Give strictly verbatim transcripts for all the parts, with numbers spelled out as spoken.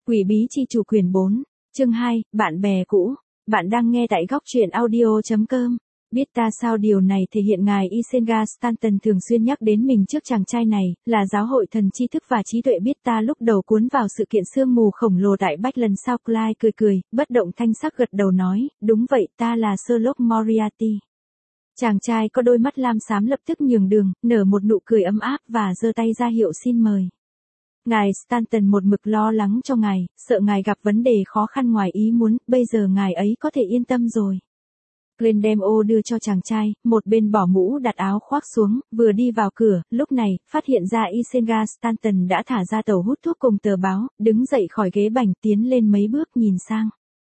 Quỷ bí chi chủ quyển bốn, chương hai, bạn bè cũ. Bạn đang nghe tại góc truyện audio.com. Biết ta sao điều này thể hiện ngài Isenga Stanton thường xuyên nhắc đến mình trước chàng trai này, là giáo hội thần tri thức và trí tuệ biết ta lúc đầu cuốn vào sự kiện sương mù khổng lồ tại Bách lần sau Clyde cười cười, bất động thanh sắc gật đầu nói, đúng vậy ta là Sherlock Moriarty. Chàng trai có đôi mắt lam xám lập tức nhường đường, nở một nụ cười ấm áp và giơ tay ra hiệu xin mời. Ngài Stanton một mực lo lắng cho ngài, sợ ngài gặp vấn đề khó khăn ngoài ý muốn, bây giờ ngài ấy có thể yên tâm rồi. Glenn đem ô đưa cho chàng trai, một bên bỏ mũ đặt áo khoác xuống, vừa đi vào cửa, lúc này, phát hiện ra Isenga Stanton đã thả ra tàu hút thuốc cùng tờ báo, đứng dậy khỏi ghế bành tiến lên mấy bước nhìn sang.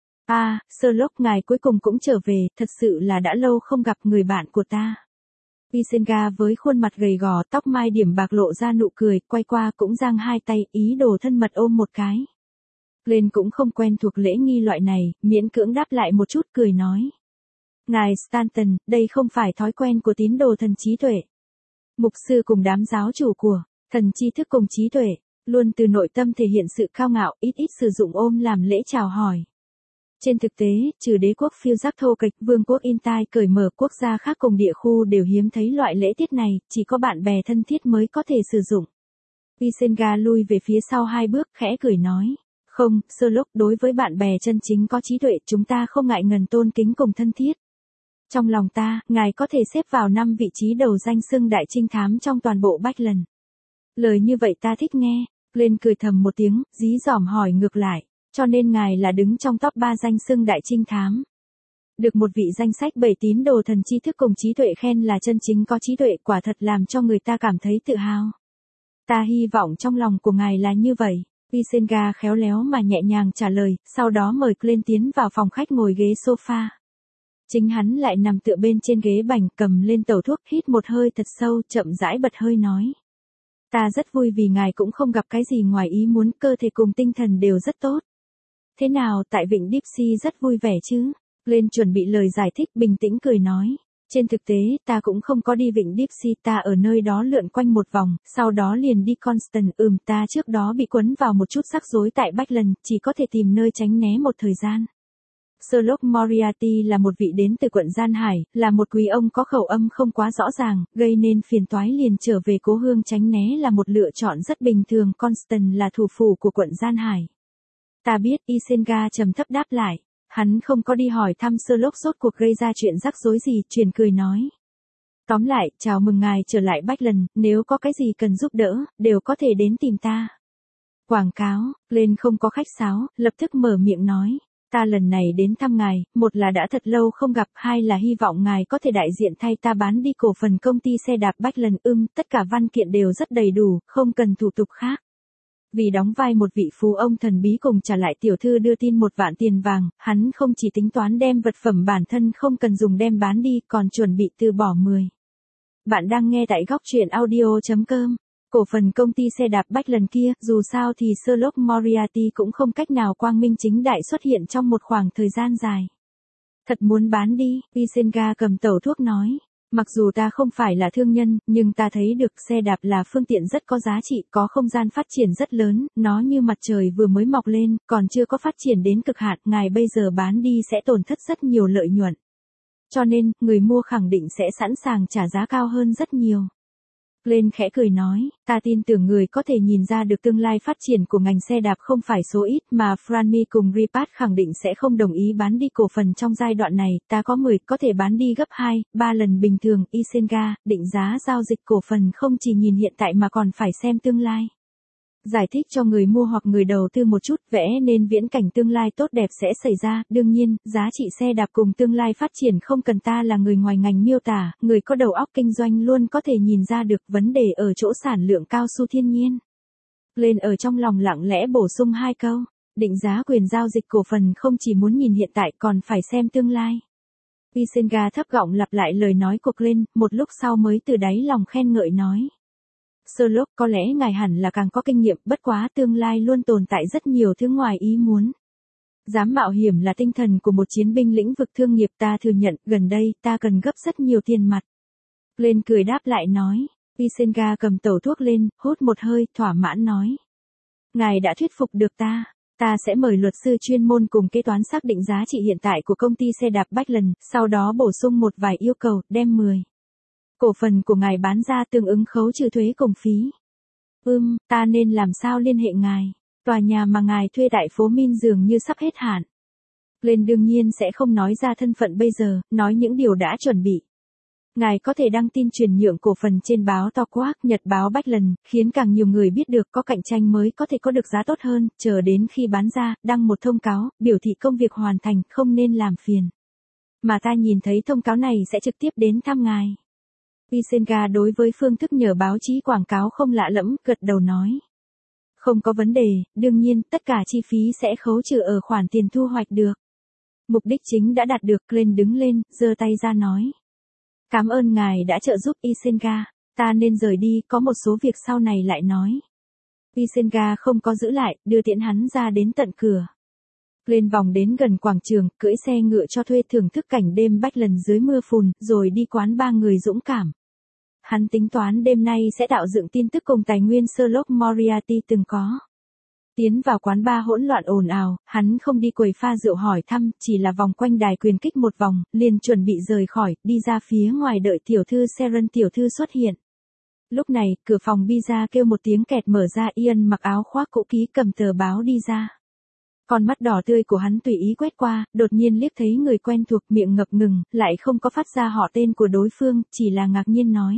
À, Sherlock ngài cuối cùng cũng trở về, thật sự là đã lâu không gặp người bạn của ta. Isenga với khuôn mặt gầy gò, tóc mai điểm bạc lộ ra nụ cười, quay qua cũng giang hai tay, ý đồ thân mật ôm một cái. Glenn cũng không quen thuộc lễ nghi loại này, miễn cưỡng đáp lại một chút cười nói. Ngài Stanton, đây không phải thói quen của tín đồ thần trí tuệ. Mục sư cùng đám giáo chủ của thần tri thức cùng trí tuệ, luôn từ nội tâm thể hiện sự cao ngạo, ít ít sử dụng ôm làm lễ chào hỏi. Trên thực tế, trừ đế quốc phiêu giác thô kịch, vương quốc Intai cởi mở, quốc gia khác cùng địa khu đều hiếm thấy loại lễ tiết này, chỉ có bạn bè thân thiết mới có thể sử dụng. Isenga lui về phía sau hai bước, khẽ cười nói. Không, Sherlock, đối với bạn bè chân chính có trí tuệ, chúng ta không ngại ngần tôn kính cùng thân thiết. Trong lòng ta, ngài có thể xếp vào năm vị trí đầu danh xưng đại trinh thám trong toàn bộ Bách lần. Lời như vậy ta thích nghe. Glenn cười thầm một tiếng, dí dỏm hỏi ngược lại. Cho nên ngài là đứng trong top ba danh xưng đại trinh thám. Được một vị danh sách bảy tín đồ thần tri thức cùng trí tuệ khen là chân chính có trí tuệ, quả thật làm cho người ta cảm thấy tự hào. Ta hy vọng trong lòng của ngài là như vậy. Isenga khéo léo mà nhẹ nhàng trả lời, sau đó mời Glenn tiến vào phòng khách ngồi ghế sofa. Chính hắn lại nằm tựa bên trên ghế bành, cầm lên tẩu thuốc, hít một hơi thật sâu, chậm rãi bật hơi nói. Ta rất vui vì ngài cũng không gặp cái gì ngoài ý muốn, cơ thể cùng tinh thần đều rất tốt. Thế nào, tại Vịnh Dipsy rất vui vẻ chứ? Glenn chuẩn bị lời giải thích, bình tĩnh cười nói. Trên thực tế, ta cũng không có đi Vịnh Dipsy, ta ở nơi đó lượn quanh một vòng, sau đó liền đi Constant, ừm ta trước đó bị quấn vào một chút rắc rối tại Bách lần, chỉ có thể tìm nơi tránh né một thời gian. Sherlock Moriarty là một vị đến từ quận Gian Hải, là một quý ông có khẩu âm không quá rõ ràng, gây nên phiền toái liền trở về cố hương tránh né là một lựa chọn rất bình thường. Constant là thủ phủ của quận Gian Hải. Ta biết, Isenga trầm thấp đáp lại. Hắn không có đi hỏi thăm Sherlock rốt cuộc gây ra chuyện rắc rối gì, truyền cười nói. Tóm lại, chào mừng ngài trở lại Bách lần, nếu có cái gì cần giúp đỡ, đều có thể đến tìm ta. Quảng cáo, lên không có khách sáo, lập tức mở miệng nói. Ta lần này đến thăm ngài, một là đã thật lâu không gặp, hai là hy vọng ngài có thể đại diện thay ta bán đi cổ phần công ty xe đạp Bách lần, ưng, tất cả văn kiện đều rất đầy đủ, không cần thủ tục khác. Vì đóng vai một vị phú ông thần bí cùng trả lại tiểu thư đưa tin một vạn tiền vàng, hắn không chỉ tính toán đem vật phẩm bản thân không cần dùng đem bán đi, còn chuẩn bị từ bỏ mười. Bạn đang nghe tại góc truyện audio.com. Cổ phần công ty xe đạp Bách lần kia, dù sao thì Sherlock Moriarty cũng không cách nào quang minh chính đại xuất hiện trong một khoảng thời gian dài. Thật muốn bán đi, Isenga cầm tẩu thuốc nói. Mặc dù ta không phải là thương nhân, nhưng ta thấy được xe đạp là phương tiện rất có giá trị, có không gian phát triển rất lớn, nó như mặt trời vừa mới mọc lên, còn chưa có phát triển đến cực hạn, ngài bây giờ bán đi sẽ tổn thất rất nhiều lợi nhuận. Cho nên, người mua khẳng định sẽ sẵn sàng trả giá cao hơn rất nhiều. Glenn khẽ cười nói, ta tin tưởng người có thể nhìn ra được tương lai phát triển của ngành xe đạp không phải số ít mà Franmi cùng Ripat khẳng định sẽ không đồng ý bán đi cổ phần trong giai đoạn này, ta có mười, có thể bán đi gấp hai, ba lần bình thường. Isenga, định giá giao dịch cổ phần không chỉ nhìn hiện tại mà còn phải xem tương lai. Giải thích cho người mua hoặc người đầu tư một chút, vẽ nên viễn cảnh tương lai tốt đẹp sẽ xảy ra, đương nhiên, giá trị xe đạp cùng tương lai phát triển không cần ta là người ngoài ngành miêu tả, người có đầu óc kinh doanh luôn có thể nhìn ra được, vấn đề ở chỗ sản lượng cao su thiên nhiên. Lên ở trong lòng lặng lẽ bổ sung hai câu, định giá quyền giao dịch cổ phần không chỉ muốn nhìn hiện tại còn phải xem tương lai. Isenga thấp giọng lặp lại lời nói của Glenn, một lúc sau mới từ đáy lòng khen ngợi nói. Sherlock, có lẽ ngài hẳn là càng có kinh nghiệm, bất quá tương lai luôn tồn tại rất nhiều thứ ngoài ý muốn. Dám mạo hiểm là tinh thần của một chiến binh lĩnh vực thương nghiệp, ta thừa nhận, gần đây, ta cần gấp rất nhiều tiền mặt. Glenn cười đáp lại nói. Isenga cầm tẩu thuốc lên, hút một hơi, thỏa mãn nói. Ngài đã thuyết phục được ta. Ta sẽ mời luật sư chuyên môn cùng kế toán xác định giá trị hiện tại của công ty xe đạp Backlund, sau đó bổ sung một vài yêu cầu, đem mười cổ phần của ngài bán ra tương ứng khấu trừ thuế cùng phí. Ừm, ta nên làm sao liên hệ ngài? Tòa nhà mà ngài thuê tại phố Min dường như sắp hết hạn. Glenn đương nhiên sẽ không nói ra thân phận bây giờ, nói những điều đã chuẩn bị. Ngài có thể đăng tin chuyển nhượng cổ phần trên báo Talkwalk, nhật báo Backlund, khiến càng nhiều người biết được có cạnh tranh mới có thể có được giá tốt hơn, chờ đến khi bán ra, đăng một thông cáo, biểu thị công việc hoàn thành, không nên làm phiền. Mà ta nhìn thấy thông cáo này sẽ trực tiếp đến thăm ngài. Isenga đối với phương thức nhờ báo chí quảng cáo không lạ lẫm, gật đầu nói. Không có vấn đề, đương nhiên, tất cả chi phí sẽ khấu trừ ở khoản tiền thu hoạch được. Mục đích chính đã đạt được, Glenn đứng lên, giơ tay ra nói. Cảm ơn ngài đã trợ giúp Isenga, ta nên rời đi, có một số việc sau này lại nói. Isenga không có giữ lại, đưa tiễn hắn ra đến tận cửa. Glenn vòng đến gần quảng trường, cưỡi xe ngựa cho thuê thưởng thức cảnh đêm Backlund dưới mưa phùn, rồi đi quán ba người dũng cảm. Hắn tính toán đêm nay sẽ tạo dựng tin tức cùng tài nguyên Sherlock Moriarty từng có. Tiến vào quán bar hỗn loạn ồn ào, hắn không đi quầy pha rượu hỏi thăm, chỉ là vòng quanh đài quyền kích một vòng, liền chuẩn bị rời khỏi, đi ra phía ngoài đợi tiểu thư Sharon tiểu thư xuất hiện. Lúc này, cửa phòng pizza kêu một tiếng kẹt mở ra, Ian mặc áo khoác cũ kỹ cầm tờ báo đi ra. Con mắt đỏ tươi của hắn tùy ý quét qua, đột nhiên liếc thấy người quen thuộc, miệng ngập ngừng, lại không có phát ra họ tên của đối phương, chỉ là ngạc nhiên nói.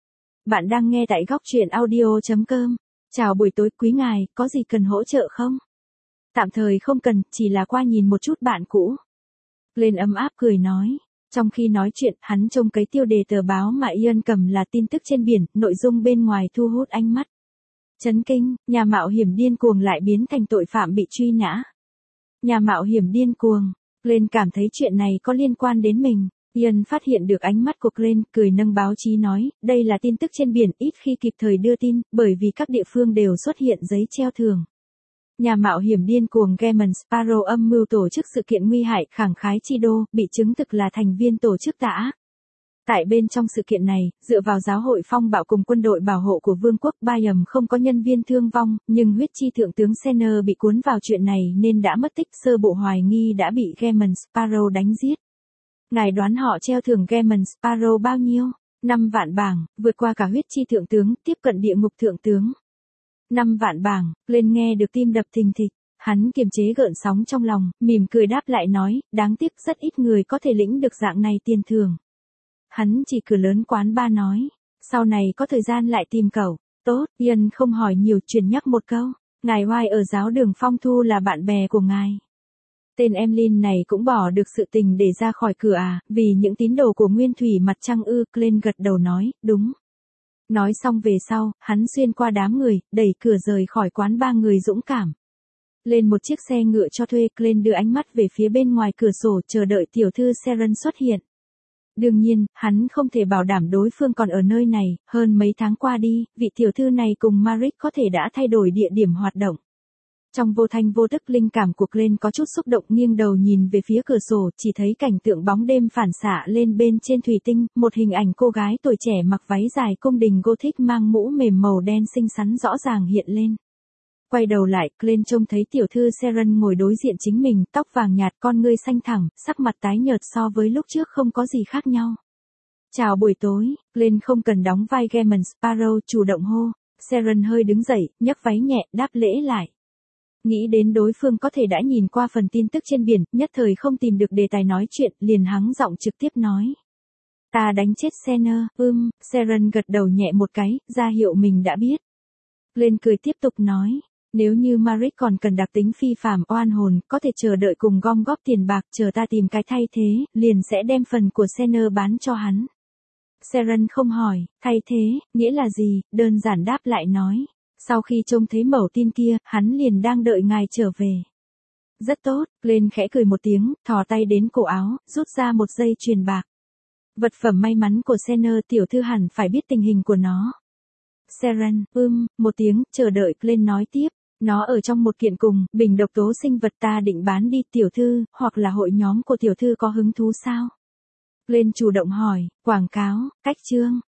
Bạn đang nghe tại góc truyện audio chấm com. Chào buổi tối quý ngài, có gì cần hỗ trợ không? Tạm thời không cần, chỉ là qua nhìn một chút bạn cũ. Glenn ấm áp cười nói. Trong khi nói chuyện, hắn trông cái tiêu đề tờ báo mà Ian cầm là tin tức trên biển, nội dung bên ngoài thu hút ánh mắt. Chấn kinh, nhà mạo hiểm điên cuồng lại biến thành tội phạm bị truy nã. Nhà mạo hiểm điên cuồng, Glenn cảm thấy chuyện này có liên quan đến mình. Ian phát hiện được ánh mắt của Glenn, cười nâng báo chí nói, đây là tin tức trên biển, ít khi kịp thời đưa tin, bởi vì các địa phương đều xuất hiện giấy treo thưởng. Nhà mạo hiểm điên cuồng Gaemon Sparrow âm mưu tổ chức sự kiện nguy hại khẳng khái chi đô, bị chứng thực là thành viên tổ chức tà ác. Tại bên trong sự kiện này, dựa vào giáo hội phong bạo cùng quân đội bảo hộ của vương quốc Bayern không có nhân viên thương vong, nhưng huyết chi thượng tướng Senner bị cuốn vào chuyện này nên đã mất tích, sơ bộ hoài nghi đã bị Gaemon Sparrow đánh giết. Ngài đoán họ treo thưởng Gaemon Sparrow bao nhiêu? năm vạn bảng, vượt qua cả huyết chi thượng tướng, tiếp cận địa ngục thượng tướng. năm vạn bảng, lên nghe được tim đập thình thịch, hắn kiềm chế gợn sóng trong lòng, mỉm cười đáp lại nói, đáng tiếc rất ít người có thể lĩnh được dạng này tiền thưởng. Hắn chỉ cửa lớn quán ba nói, sau này có thời gian lại tìm cậu. Tốt, Ian không hỏi nhiều, chuyển nhắc một câu, ngài White ở giáo đường Phong Thu là bạn bè của ngài. Tên Emlyn này cũng bỏ được sự tình để ra khỏi cửa à, vì những tín đồ của Nguyên Thủy Mặt Trăng ư, Glenn gật đầu nói, đúng. Nói xong về sau, hắn xuyên qua đám người, đẩy cửa rời khỏi quán ba người dũng cảm. Lên một chiếc xe ngựa cho thuê, Glenn đưa ánh mắt về phía bên ngoài cửa sổ chờ đợi tiểu thư Sharon xuất hiện. Đương nhiên, hắn không thể bảo đảm đối phương còn ở nơi này, hơn mấy tháng qua đi, vị tiểu thư này cùng Maric có thể đã thay đổi địa điểm hoạt động. Trong vô thanh vô tức linh cảm của Glenn có chút xúc động, nghiêng đầu nhìn về phía cửa sổ, chỉ thấy cảnh tượng bóng đêm phản xạ lên bên trên thủy tinh, một hình ảnh cô gái tuổi trẻ mặc váy dài cung đình Gothic mang mũ mềm màu đen xinh xắn rõ ràng hiện lên. Quay đầu lại, Glenn trông thấy tiểu thư Sharon ngồi đối diện chính mình, tóc vàng nhạt, con ngươi xanh thẳm, sắc mặt tái nhợt so với lúc trước không có gì khác nhau. Chào buổi tối, Glenn không cần đóng vai Gaemon Sparrow, chủ động hô. Sharon hơi đứng dậy, nhấc váy nhẹ, đáp lễ lại. Nghĩ đến đối phương có thể đã nhìn qua phần tin tức trên biển, nhất thời không tìm được đề tài nói chuyện, liền hắng giọng trực tiếp nói. Ta đánh chết Senner, ưm, Sharon gật đầu nhẹ một cái, ra hiệu mình đã biết. Glenn cười tiếp tục nói. Nếu như Maric còn cần đặc tính phi phàm oan hồn, có thể chờ đợi cùng gom góp tiền bạc, chờ ta tìm cái thay thế, liền sẽ đem phần của Senner bán cho hắn. Sharon không hỏi, thay thế, nghĩa là gì, đơn giản đáp lại nói. Sau khi trông thấy mẩu tin kia, hắn liền đang đợi ngài trở về. Rất tốt, Glenn khẽ cười một tiếng, thò tay đến cổ áo, rút ra một dây chuyền bạc. Vật phẩm may mắn của Senner, tiểu thư hẳn phải biết tình hình của nó. Sharon, ưm, một tiếng, chờ đợi, Glenn nói tiếp. Nó ở trong một kiện cùng, bình độc tố sinh vật ta định bán đi tiểu thư, hoặc là hội nhóm của tiểu thư có hứng thú sao? Glenn chủ động hỏi, quảng cáo, cách chương,